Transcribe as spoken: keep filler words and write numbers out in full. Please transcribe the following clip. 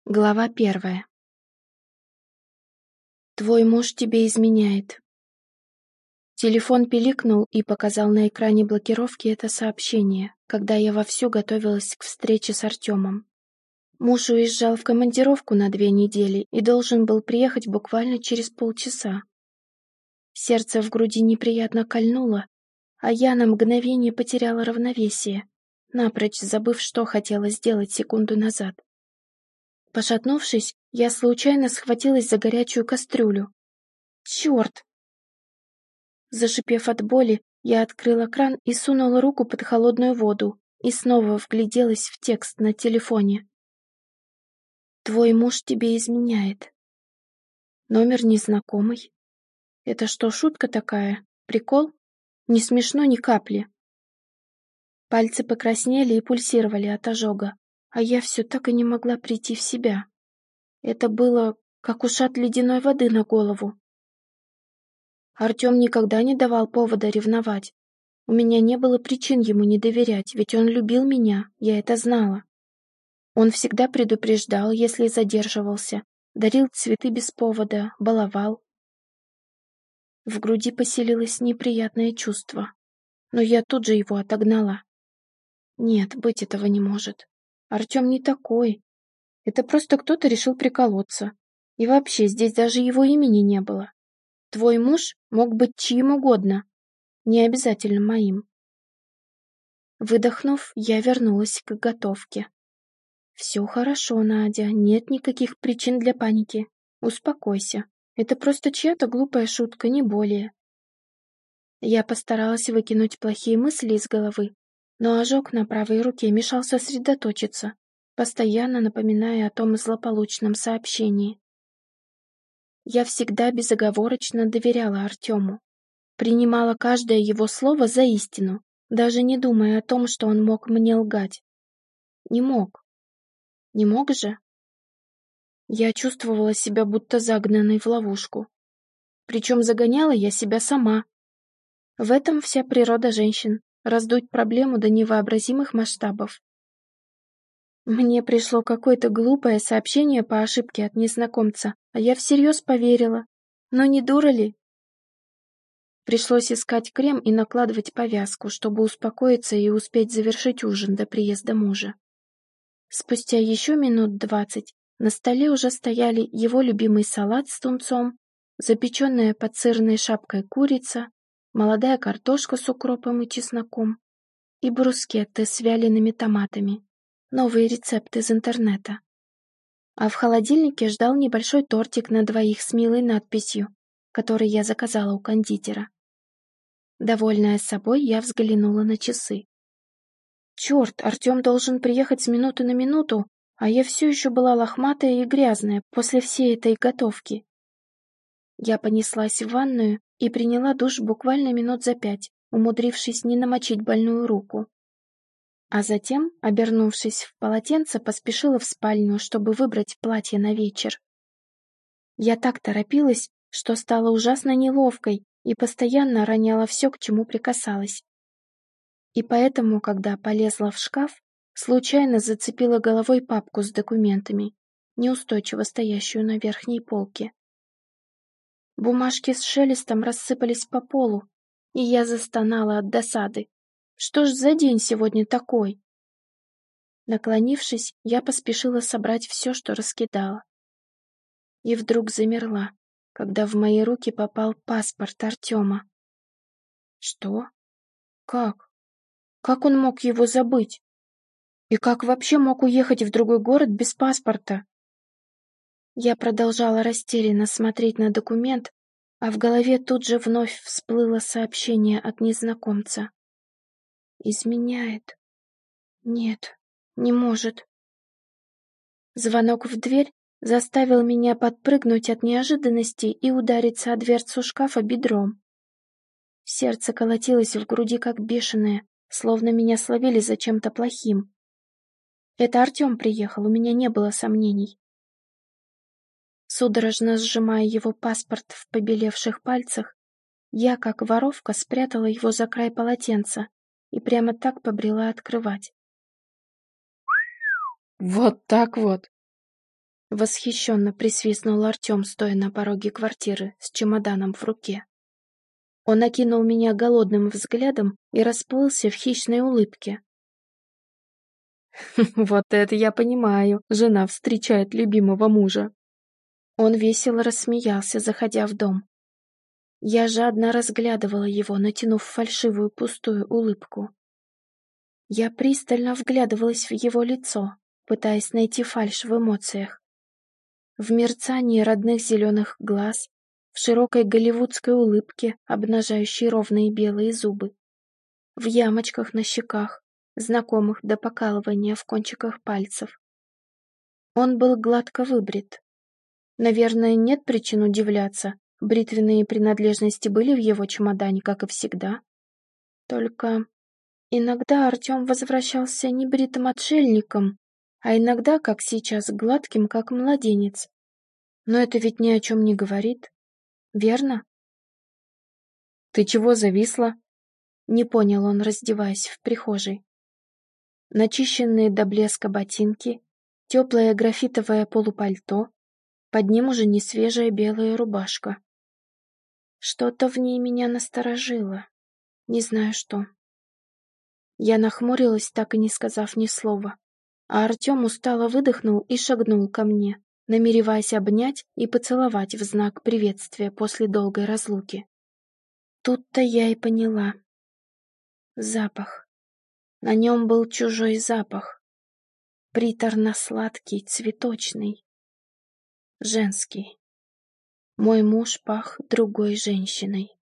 Глава первая. Твой муж тебе изменяет. Телефон пиликнул и показал на экране блокировки это сообщение, когда я вовсю готовилась к встрече с Артемом. Муж уезжал в командировку на две недели и должен был приехать буквально через полчаса. Сердце в груди неприятно кольнуло, а я на мгновение потеряла равновесие, напрочь забыв, что хотела сделать секунду назад. Пошатнувшись, я случайно схватилась за горячую кастрюлю. Черт! Зашипев от боли, я открыла кран и сунула руку под холодную воду и снова вгляделась в текст на телефоне. «Твой муж тебе изменяет». Номер незнакомый. Это что, шутка такая? Прикол? Не смешно ни капли. Пальцы покраснели и пульсировали от ожога, а я все так и не могла прийти в себя. Это было, как ушат ледяной воды на голову. Артем никогда не давал повода ревновать. У меня не было причин ему не доверять, ведь он любил меня, я это знала. Он всегда предупреждал, если задерживался, дарил цветы без повода, баловал. В груди поселилось неприятное чувство, но я тут же его отогнала. Нет, быть этого не может. Артем не такой. Это просто кто-то решил приколоться. И вообще, здесь даже его имени не было. Твой муж мог быть чьим угодно, не обязательно моим. Выдохнув, я вернулась к готовке. «Все хорошо, Надя, нет никаких причин для паники. Успокойся. Это просто чья-то глупая шутка, не более». Я постаралась выкинуть плохие мысли из головы, но ожог на правой руке мешал сосредоточиться, постоянно напоминая о том злополучном сообщении. Я всегда безоговорочно доверяла Артему, принимала каждое его слово за истину, даже не думая о том, что он мог мне лгать. Не мог. Не мог же? Я чувствовала себя будто загнанной в ловушку. Причем загоняла я себя сама. В этом вся природа женщин — раздуть проблему до невообразимых масштабов. Мне пришло какое-то глупое сообщение по ошибке от незнакомца, а я всерьез поверила. Но не дура ли? Пришлось искать крем и накладывать повязку, чтобы успокоиться и успеть завершить ужин до приезда мужа. Спустя еще минут двадцать на столе уже стояли его любимый салат с тунцом, запеченная под сырной шапкой курица, молодая картошка с укропом и чесноком и брускетты с вялеными томатами, новый рецепт из интернета. А в холодильнике ждал небольшой тортик на двоих с милой надписью, который я заказала у кондитера. Довольная собой, я взглянула на часы. Черт, Артем должен приехать с минуты на минуту, а я все еще была лохматая и грязная после всей этой готовки. Я понеслась в ванную и приняла душ буквально минут за пять, умудрившись не намочить больную руку. А затем, обернувшись в полотенце, поспешила в спальню, чтобы выбрать платье на вечер. Я так торопилась, что стала ужасно неловкой и постоянно роняла все, к чему прикасалась. И поэтому, когда полезла в шкаф, случайно зацепила головой папку с документами, неустойчиво стоящую на верхней полке. Бумажки с шелестом рассыпались по полу, и я застонала от досады. Что ж за день сегодня такой? Наклонившись, я поспешила собрать все, что раскидала. И вдруг замерла, когда в мои руки попал паспорт Артема. Что? Как? Как он мог его забыть? И как вообще мог уехать в другой город без паспорта? Я продолжала растерянно смотреть на документ, а в голове тут же вновь всплыло сообщение от незнакомца. Изменяет. Нет, не может. Звонок в дверь заставил меня подпрыгнуть от неожиданности и удариться о дверцу шкафа бедром. Сердце колотилось в груди как бешеное, словно меня словили за чем-то плохим. Это Артем приехал, у меня не было сомнений. Судорожно сжимая его паспорт в побелевших пальцах, я, как воровка, спрятала его за край полотенца и прямо так побрела открывать. Вот так вот. Восхищенно присвистнул Артем, стоя на пороге квартиры с чемоданом в руке. Он окинул меня голодным взглядом и расплылся в хищной улыбке. «Вот это я понимаю, жена встречает любимого мужа». Он весело рассмеялся, заходя в дом. Я жадно разглядывала его, натянув фальшивую пустую улыбку. Я пристально вглядывалась в его лицо, пытаясь найти фальшь в эмоциях. В мерцании родных зеленых глаз, в широкой голливудской улыбке, обнажающей ровные белые зубы, в ямочках на щеках, знакомых до покалывания в кончиках пальцев. Он был гладко выбрит. Наверное, нет причин удивляться, бритвенные принадлежности были в его чемодане, как и всегда. Только иногда Артем возвращался небритым отшельником, а иногда, как сейчас, гладким, как младенец. Но это ведь ни о чем не говорит, верно? «Ты чего зависла?» — не понял он, раздеваясь в прихожей. Начищенные до блеска ботинки, теплое графитовое полупальто, под ним уже не свежая белая рубашка. Что-то в ней меня насторожило, не знаю что. Я нахмурилась, так и не сказав ни слова, а Артем устало выдохнул и шагнул ко мне, намереваясь обнять и поцеловать в знак приветствия после долгой разлуки. Тут-то я и поняла. Запах. На нем был чужой запах. Приторно-сладкий, цветочный. Женский. Мой муж пах другой женщиной.